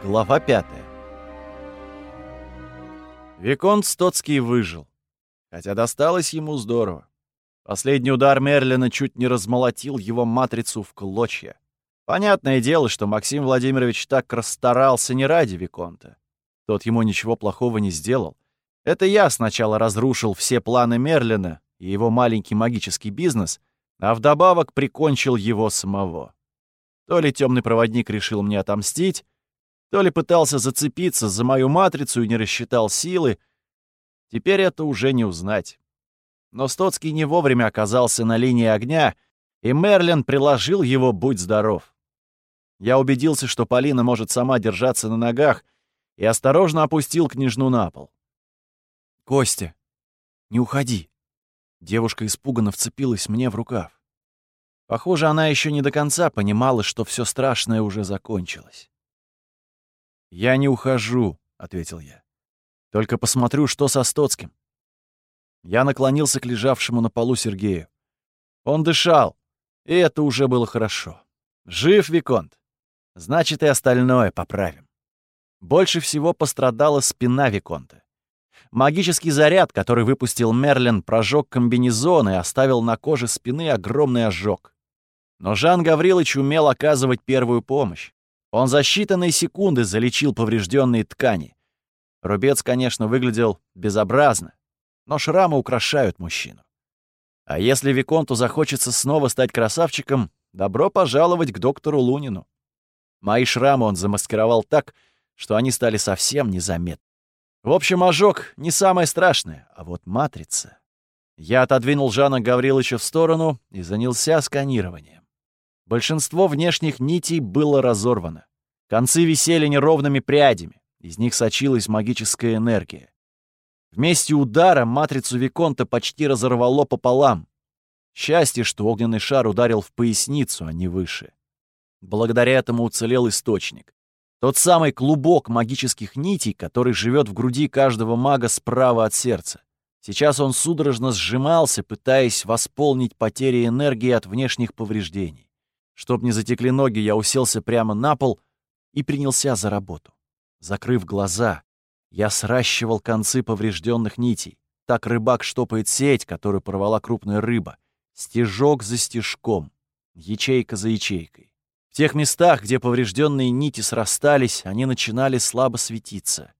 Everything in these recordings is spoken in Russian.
Глава 5. Виконт Стоцкий выжил, хотя досталось ему здорово. Последний удар Мерлина чуть не размолотил его матрицу в клочья. Понятное дело, что Максим Владимирович так расстарался не ради Виконта. Тот ему ничего плохого не сделал. Это я сначала разрушил все планы Мерлина и его маленький магический бизнес, а вдобавок прикончил его самого. То ли темный проводник решил мне отомстить, то ли пытался зацепиться за мою матрицу и не рассчитал силы. Теперь это уже не узнать. Но Стоцкий не вовремя оказался на линии огня, и Мерлин приложил его «будь здоров». Я убедился, что Полина может сама держаться на ногах, и осторожно опустил княжну на пол. «Костя, не уходи!» Девушка испуганно вцепилась мне в рукав. Похоже, она еще не до конца понимала, что все страшное уже закончилось. «Я не ухожу», — ответил я. «Только посмотрю, что со Стоцким». Я наклонился к лежавшему на полу Сергею. Он дышал, и это уже было хорошо. Жив Виконт. Значит, и остальное поправим. Больше всего пострадала спина Виконта. Магический заряд, который выпустил Мерлин, прожег комбинезон и оставил на коже спины огромный ожог. Но Жан Гаврилович умел оказывать первую помощь. Он за считанные секунды залечил поврежденные ткани. Рубец, конечно, выглядел безобразно, но шрамы украшают мужчину. А если Виконту захочется снова стать красавчиком, добро пожаловать к доктору Лунину. Мои шрамы он замаскировал так, что они стали совсем незаметны. В общем, ожог не самое страшное, а вот матрица. Я отодвинул Жана Гавриловича в сторону и занялся сканированием. Большинство внешних нитей было разорвано. Концы висели неровными прядями, из них сочилась магическая энергия. Вместе удара матрицу Виконта почти разорвало пополам. Счастье, что огненный шар ударил в поясницу, а не выше. Благодаря этому уцелел источник. Тот самый клубок магических нитей, который живет в груди каждого мага справа от сердца. Сейчас он судорожно сжимался, пытаясь восполнить потери энергии от внешних повреждений. Чтоб не затекли ноги, я уселся прямо на пол и принялся за работу. Закрыв глаза, я сращивал концы поврежденных нитей. Так рыбак штопает сеть, которую порвала крупная рыба. Стежок за стежком, ячейка за ячейкой. В тех местах, где поврежденные нити срастались, они начинали слабо светиться.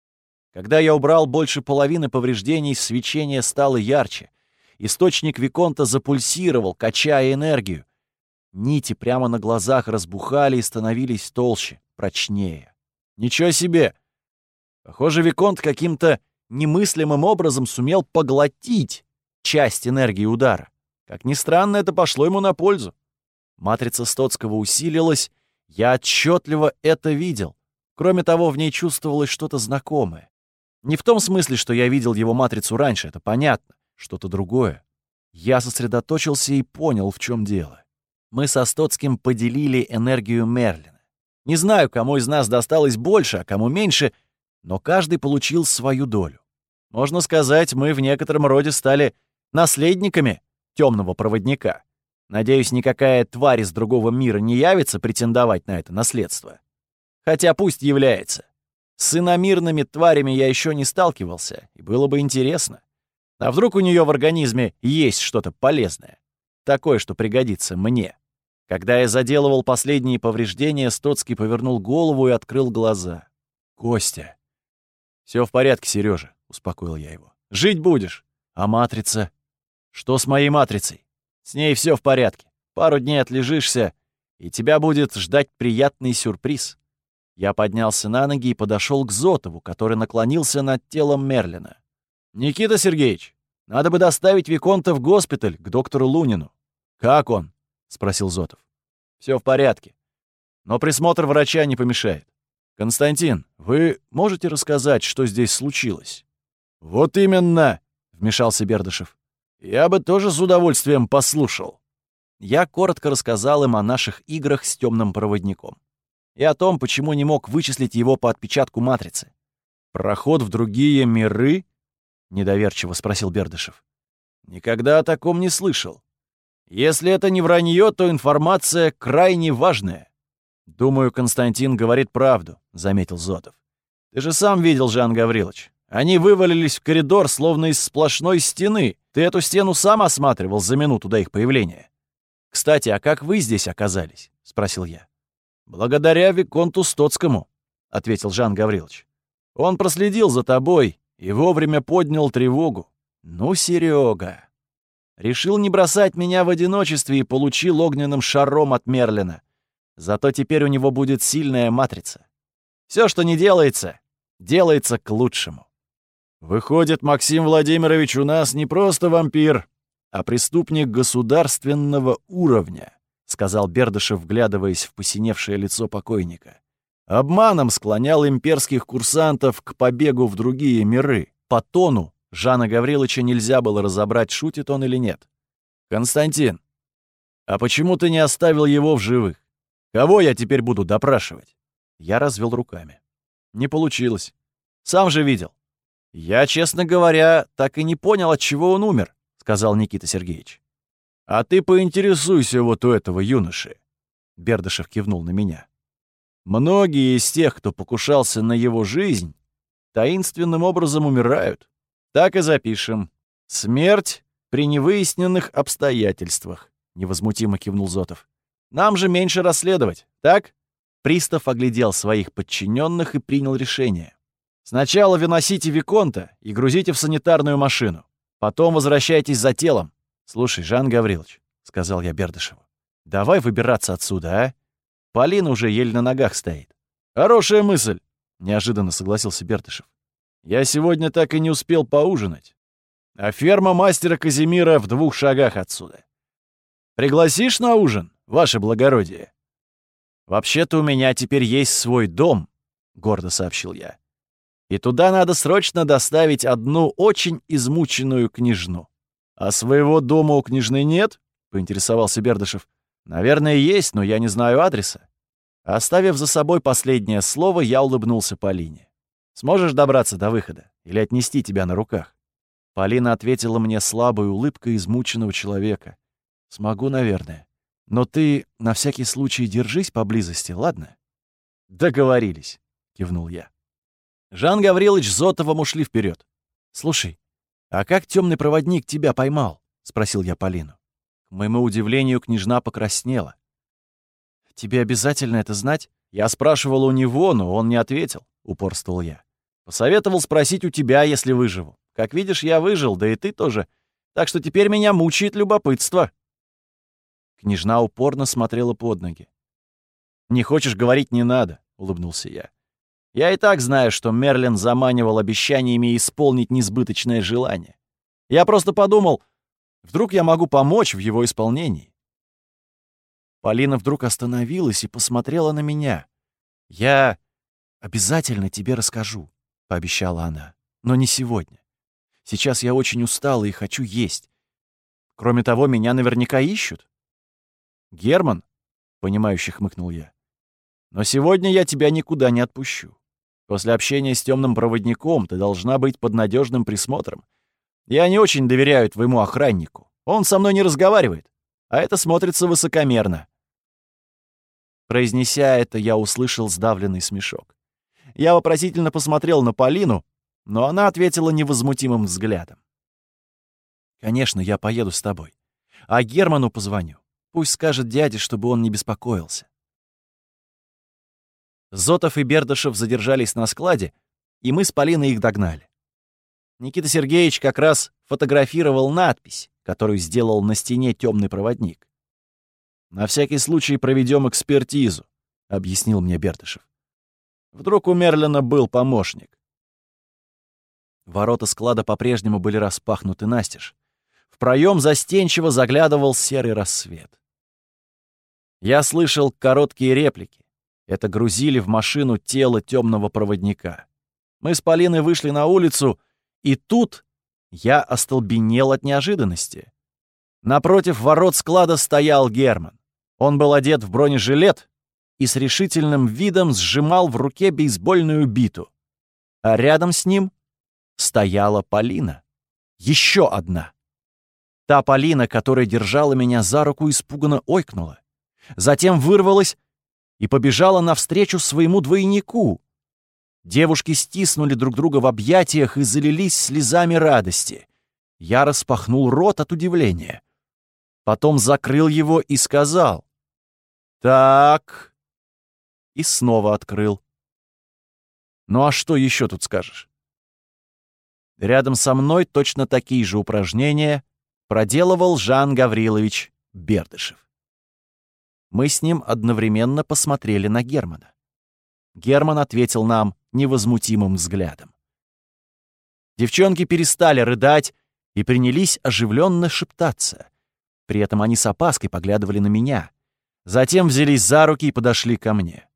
Когда я убрал больше половины повреждений, свечение стало ярче. Источник Виконта запульсировал, качая энергию. Нити прямо на глазах разбухали и становились толще, прочнее. Ничего себе! Похоже, Виконт каким-то немыслимым образом сумел поглотить часть энергии удара. Как ни странно, это пошло ему на пользу. Матрица Стоцкого усилилась, я отчетливо это видел. Кроме того, в ней чувствовалось что-то знакомое. Не в том смысле, что я видел его матрицу раньше, это понятно, что-то другое. Я сосредоточился и понял, в чем дело. Мы со Стоцким поделили энергию Мерлина. Не знаю, кому из нас досталось больше, а кому меньше, но каждый получил свою долю. Можно сказать, мы в некотором роде стали наследниками темного проводника. Надеюсь, никакая тварь из другого мира не явится претендовать на это наследство. Хотя пусть является. С иномирными тварями я еще не сталкивался, и было бы интересно. А вдруг у нее в организме есть что-то полезное? Такое, что пригодится мне. Когда я заделывал последние повреждения, Стоцкий повернул голову и открыл глаза. «Костя!» «Все в порядке, Сережа», — успокоил я его. «Жить будешь. А матрица?» «Что с моей матрицей?» «С ней все в порядке. Пару дней отлежишься, и тебя будет ждать приятный сюрприз». Я поднялся на ноги и подошел к Зотову, который наклонился над телом Мерлина. «Никита Сергеевич, надо бы доставить Виконта в госпиталь к доктору Лунину». «Как он?» — спросил Зотов. «Все в порядке. Но присмотр врача не помешает. Константин, вы можете рассказать, что здесь случилось?» «Вот именно!» — вмешался Бердышев. «Я бы тоже с удовольствием послушал». Я коротко рассказал им о наших играх с темным проводником и о том, почему не мог вычислить его по отпечатку матрицы. «Проход в другие миры?» — недоверчиво спросил Бердышев. «Никогда о таком не слышал. Если это не вранье, то информация крайне важная. «Думаю, Константин говорит правду», — заметил Зотов. «Ты же сам видел, Жан Гаврилович. Они вывалились в коридор, словно из сплошной стены. Ты эту стену сам осматривал за минуту до их появления. Кстати, а как вы здесь оказались?» — спросил я. «Благодаря виконту Стоцкому», — ответил Жан Гаврилович. «Он проследил за тобой и вовремя поднял тревогу. Ну, Серега. Решил не бросать меня в одиночестве и получил огненным шаром от Мерлина. Зато теперь у него будет сильная матрица. Все, что не делается, делается к лучшему». «Выходит, Максим Владимирович у нас не просто вампир, а преступник государственного уровня», — сказал Бердышев, вглядываясь в посиневшее лицо покойника. «Обманом склонял имперских курсантов к побегу в другие миры. По тону Жана Гавриловича нельзя было разобрать, шутит он или нет. «Константин, а почему ты не оставил его в живых? Кого я теперь буду допрашивать?» Я развел руками. «Не получилось. Сам же видел». «Я, честно говоря, так и не понял, от чего он умер», — сказал Никита Сергеевич. «А ты поинтересуйся вот у этого юноши», — Бердышев кивнул на меня. «Многие из тех, кто покушался на его жизнь, таинственным образом умирают. Так и запишем. Смерть при невыясненных обстоятельствах», — невозмутимо кивнул Зотов. «Нам же меньше расследовать, так?» Пристав оглядел своих подчиненных и принял решение. «Сначала выносите виконта и грузите в санитарную машину. Потом возвращайтесь за телом. Слушай, Жан Гаврилович, — сказал я Бердышеву, — давай выбираться отсюда, а? Полина уже еле на ногах стоит». «Хорошая мысль», — неожиданно согласился Бердышев. «Я сегодня так и не успел поужинать. А ферма мастера Казимира в 2 шагах отсюда. Пригласишь на ужин, ваше благородие?» «Вообще-то у меня теперь есть свой дом», — гордо сообщил я. «И туда надо срочно доставить одну очень измученную княжну». «А своего дома у княжны нет?» — поинтересовался Бердышев. «Наверное, есть, но я не знаю адреса». Оставив за собой последнее слово, я улыбнулся Полине. «Сможешь добраться до выхода? Или отнести тебя на руках?» Полина ответила мне слабой улыбкой измученного человека. «Смогу, наверное. Но ты на всякий случай держись поблизости, ладно?» «Договорились», — кивнул я. Жан Гаврилович с Зотовым ушли вперед. «Слушай, а как темный проводник тебя поймал?» — спросил я Полину. К моему удивлению, княжна покраснела. «Тебе обязательно это знать?» «Я спрашивал у него, но он не ответил», — упорствовал я. «Посоветовал спросить у тебя, если выживу. Как видишь, я выжил, да и ты тоже. Так что теперь меня мучает любопытство». Княжна упорно смотрела под ноги. «Не хочешь говорить — не надо», — улыбнулся я. «Я и так знаю, что Мерлин заманивал обещаниями исполнить несбыточное желание. Я просто подумал, вдруг я могу помочь в его исполнении». Полина вдруг остановилась и посмотрела на меня. «Я обязательно тебе расскажу», — пообещала она. «Но не сегодня. Сейчас я очень устала и хочу есть. Кроме того, меня наверняка ищут». «Герман», — понимающе хмыкнул я, — «но сегодня я тебя никуда не отпущу. После общения с темным проводником ты должна быть под надежным присмотром. Я не очень доверяю твоему охраннику. Он со мной не разговаривает, а это смотрится высокомерно». Произнеся это, я услышал сдавленный смешок. Я вопросительно посмотрел на Полину, но она ответила невозмутимым взглядом. «Конечно, я поеду с тобой. А Герману позвоню. Пусть скажет дяде, чтобы он не беспокоился». Зотов и Бердышев задержались на складе, и мы с Полиной их догнали. Никита Сергеевич как раз фотографировал надпись, которую сделал на стене темный проводник. «На всякий случай проведем экспертизу», — объяснил мне Бердышев. «Вдруг у Мерлина был помощник». Ворота склада по-прежнему были распахнуты настежь. В проем застенчиво заглядывал серый рассвет. Я слышал короткие реплики. Это грузили в машину тело темного проводника. Мы с Полиной вышли на улицу, и тут я остолбенел от неожиданности. Напротив ворот склада стоял Герман. Он был одет в бронежилет и с решительным видом сжимал в руке бейсбольную биту. А рядом с ним стояла Полина. Еще одна. Та Полина, которая держала меня за руку, испуганно ойкнула. Затем вырвалась и побежала навстречу своему двойнику. Девушки стиснули друг друга в объятиях и залились слезами радости. Я распахнул рот от удивления. Потом закрыл его и сказал: «Так...» И снова открыл. Ну а что еще тут скажешь? Рядом со мной точно такие же упражнения проделывал Жан Гаврилович Бердышев. Мы с ним одновременно посмотрели на Германа. Герман ответил нам невозмутимым взглядом. Девчонки перестали рыдать и принялись оживленно шептаться. При этом они с опаской поглядывали на меня. Затем взялись за руки и подошли ко мне.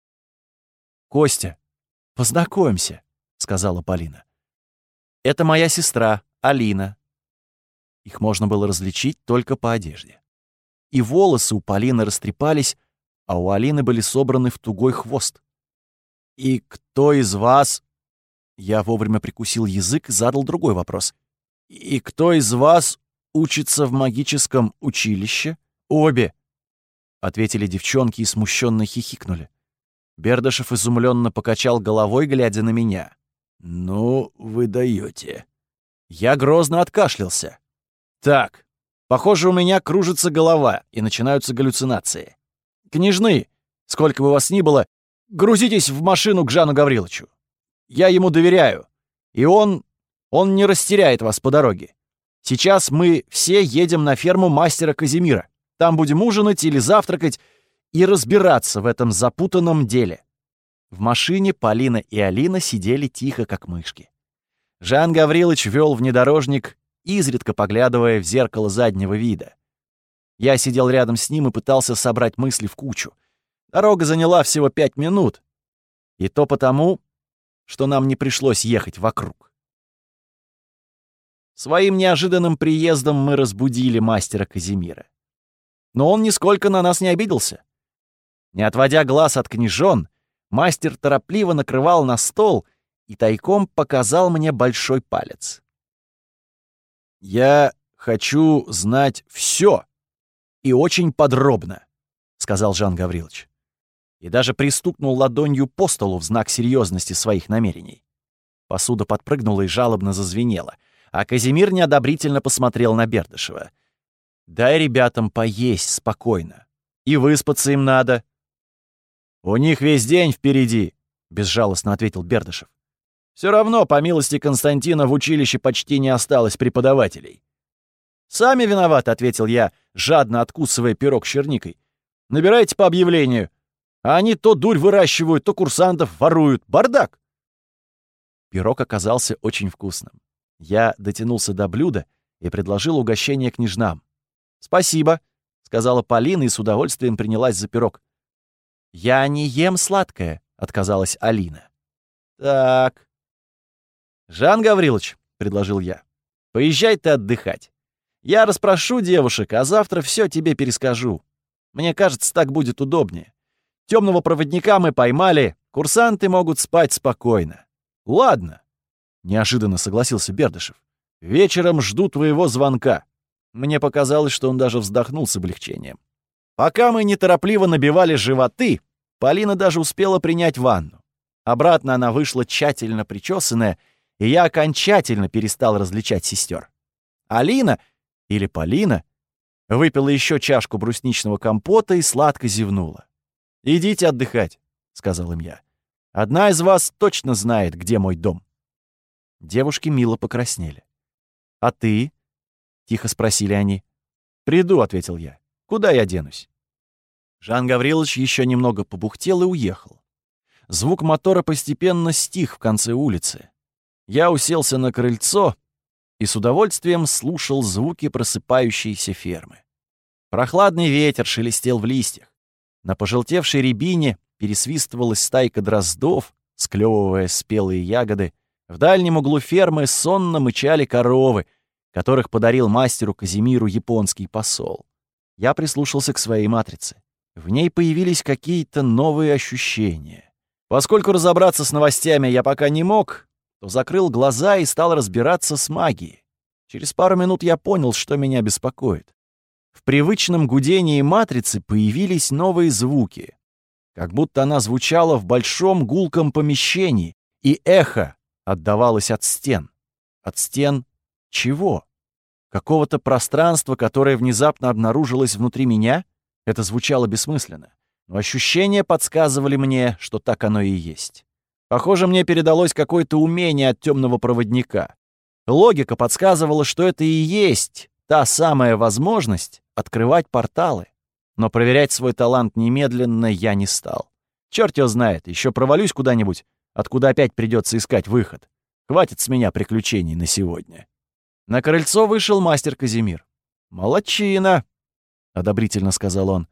«Костя, познакомься», — сказала Полина. «Это моя сестра, Алина». Их можно было различить только по одежде. И волосы у Полины растрепались, а у Алины были собраны в тугой хвост. «И кто из вас...» Я вовремя прикусил язык и задал другой вопрос. «И кто из вас учится в магическом училище?» «Обе», — ответили девчонки и смущенно хихикнули. Бердышев изумленно покачал головой, глядя на меня. «Ну, вы даете». Я грозно откашлялся. «Так, похоже, у меня кружится голова, и начинаются галлюцинации. Княжны, сколько бы вас ни было, грузитесь в машину к Жану Гавриловичу. Я ему доверяю, и он не растеряет вас по дороге. Сейчас мы все едем на ферму мастера Казимира. Там будем ужинать или завтракать и разбираться в этом запутанном деле». В машине Полина и Алина сидели тихо, как мышки. Жан Гаврилович вел внедорожник, изредка поглядывая в зеркало заднего вида. Я сидел рядом с ним и пытался собрать мысли в кучу. Дорога заняла всего 5 минут. И то потому, что нам не пришлось ехать вокруг. Своим неожиданным приездом мы разбудили мастера Казимира. Но он нисколько на нас не обиделся. Не отводя глаз от княжон, мастер торопливо накрывал на стол и тайком показал мне большой палец. «Я хочу знать все и очень подробно», — сказал Жан Гаврилович. И даже пристукнул ладонью по столу в знак серьезности своих намерений. Посуда подпрыгнула и жалобно зазвенела, а Казимир неодобрительно посмотрел на Бердышева. «Дай ребятам поесть спокойно. И выспаться им надо». «У них весь день впереди», — безжалостно ответил Бердышев. «Все равно, по милости Константина, в училище почти не осталось преподавателей». «Сами виноваты», — ответил я, жадно откусывая пирог с черникой. «Набирайте по объявлению. А они то дурь выращивают, то курсантов воруют. Бардак!» Пирог оказался очень вкусным. Я дотянулся до блюда и предложил угощение княжнам. «Спасибо», — сказала Полина и с удовольствием принялась за пирог. «Я не ем сладкое», — отказалась Алина. «Так...» «Жан Гаврилович», — предложил я, — «поезжай ты отдыхать. Я расспрошу девушек, а завтра все тебе перескажу. Мне кажется, так будет удобнее. Темного проводника мы поймали, курсанты могут спать спокойно». «Ладно», — неожиданно согласился Бердышев. «Вечером жду твоего звонка». Мне показалось, что он даже вздохнул с облегчением. Пока мы неторопливо набивали животы, Полина даже успела принять ванну. Обратно она вышла тщательно причесанная, и я окончательно перестал различать сестер. Алина, или Полина, выпила еще чашку брусничного компота и сладко зевнула. «Идите отдыхать», — сказал им я. «Одна из вас точно знает, где мой дом». Девушки мило покраснели. «А ты?» — тихо спросили они. «Приду», — ответил я. «Куда я денусь?» Жан Гаврилович еще немного побухтел и уехал. Звук мотора постепенно стих в конце улицы. Я уселся на крыльцо и с удовольствием слушал звуки просыпающейся фермы. Прохладный ветер шелестел в листьях. На пожелтевшей рябине пересвистывалась стайка дроздов, склевывая спелые ягоды. В дальнем углу фермы сонно мычали коровы, которых подарил мастеру Казимиру японский посол. Я прислушался к своей матрице. В ней появились какие-то новые ощущения. Поскольку разобраться с новостями я пока не мог, то закрыл глаза и стал разбираться с магией. Через пару минут я понял, что меня беспокоит. В привычном гудении матрицы появились новые звуки. как будто она звучала в большом гулком помещении, и эхо отдавалось от стен. От стен чего? Какого-то пространства, которое внезапно обнаружилось внутри меня? Это звучало бессмысленно. Но ощущения подсказывали мне, что так оно и есть. Похоже, мне передалось какое-то умение от темного проводника. Логика подсказывала, что это и есть та самая возможность открывать порталы. Но проверять свой талант немедленно я не стал. Черт его знает, еще провалюсь куда-нибудь, откуда опять придется искать выход. Хватит с меня приключений на сегодня. На крыльцо вышел мастер Казимир. «Молодчина!» — одобрительно сказал он.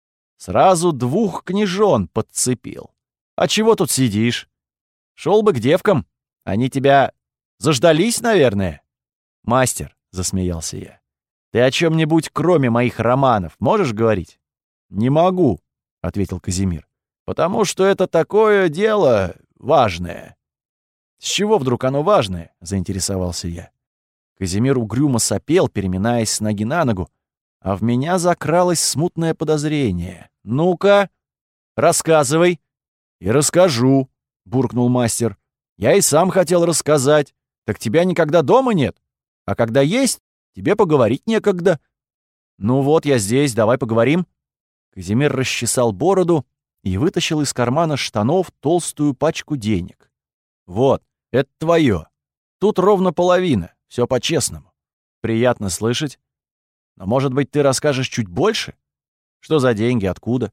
«Сразу 2 княжон подцепил. А чего тут сидишь? Шел бы к девкам. Они тебя заждались, наверное?» «Мастер», — засмеялся я, — «ты о чем-нибудь, кроме моих романов, можешь говорить?» «Не могу», — ответил Казимир, — «потому что это такое дело важное». «С чего вдруг оно важное?» — заинтересовался я. Казимир угрюмо сопел, переминаясь с ноги на ногу, а в меня закралось смутное подозрение. «Ну-ка, рассказывай». «И расскажу», — буркнул мастер. «Я и сам хотел рассказать. Так тебя никогда дома нет. А когда есть, тебе поговорить некогда». «Ну вот, я здесь, давай поговорим». Казимир расчесал бороду и вытащил из кармана штанов толстую пачку денег. «Вот, это твое. Тут ровно половина, все по-честному. Приятно слышать. Но, может быть, ты расскажешь чуть больше? Что за деньги, откуда?»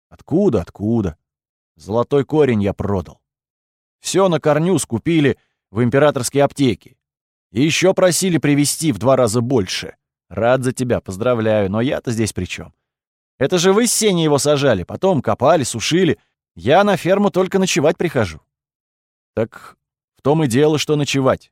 «Откуда? Золотой корень я продал. Все на корню скупили в императорской аптеке. И еще просили привезти в 2 раза больше. Рад за тебя, поздравляю, но я-то здесь при чем? Это же вы с Сеней его сажали, потом копали, сушили. Я на ферму только ночевать прихожу». «Так в том и дело, что ночевать.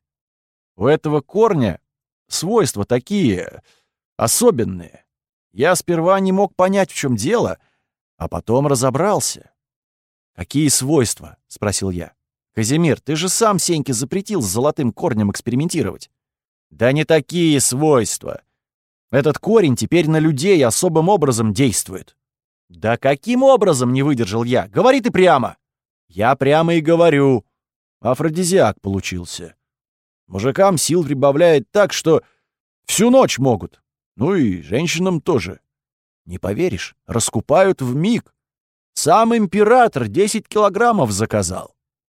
У этого корня свойства такие особенные. Я сперва не мог понять, в чем дело, а потом разобрался». «Какие свойства?» — спросил я. «Казимир, ты же сам Сеньке запретил с золотым корнем экспериментировать». «Да не такие свойства. Этот корень теперь на людей особым образом действует». «Да каким образом?» — не выдержал я. «Говори ты прямо». «Я прямо и говорю. Афродизиак получился. Мужикам сил прибавляет так, что всю ночь могут. Ну и женщинам тоже. Не поверишь, раскупают вмиг. Сам император 10 килограммов заказал».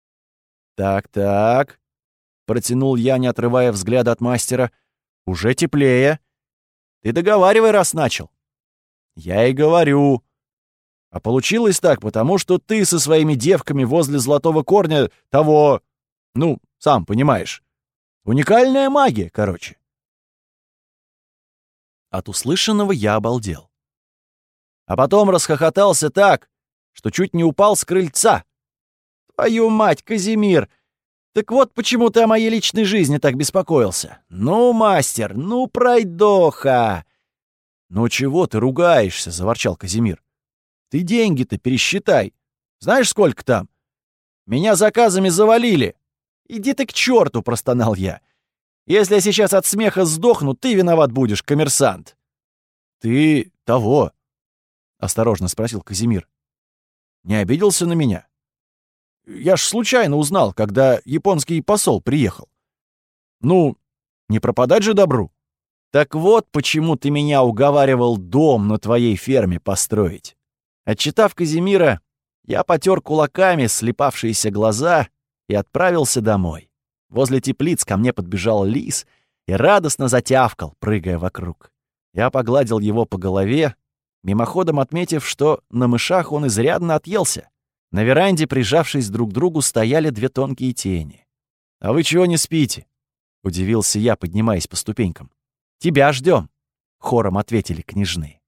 «Так», — протянул я, не отрывая взгляда от мастера, — «уже теплее. Ты договаривай, раз начал». «Я и говорю. А получилось так, потому что ты со своими девками возле золотого корня того, ну, сам понимаешь. Уникальная магия, короче». От услышанного я обалдел. А потом расхохотался так, что чуть не упал с крыльца. «Твою мать, Казимир! Так вот почему ты о моей личной жизни так беспокоился. Ну, мастер, ну, пройдоха!» «Ну чего ты ругаешься?» — заворчал Казимир. «Ты деньги-то пересчитай. Знаешь, сколько там? Меня заказами завалили. Иди ты к черту!» — простонал я. «Если я сейчас от смеха сдохну, ты виноват будешь, коммерсант». «Ты того?» — осторожно спросил Казимир. «Не обиделся на меня? Я ж случайно узнал, когда японский посол приехал. Ну, не пропадать же добру. Так вот, почему ты меня уговаривал дом на твоей ферме построить». Отчитав Казимира, я потер кулаками слепавшиеся глаза и отправился домой. Возле теплиц ко мне подбежал лис и радостно затявкал, прыгая вокруг. Я погладил его по голове, мимоходом отметив, что на мышах он изрядно отъелся. На веранде, прижавшись друг к другу, стояли 2 тонкие тени. «А вы чего не спите?» — удивился я, поднимаясь по ступенькам. «Тебя ждем», — хором ответили княжны.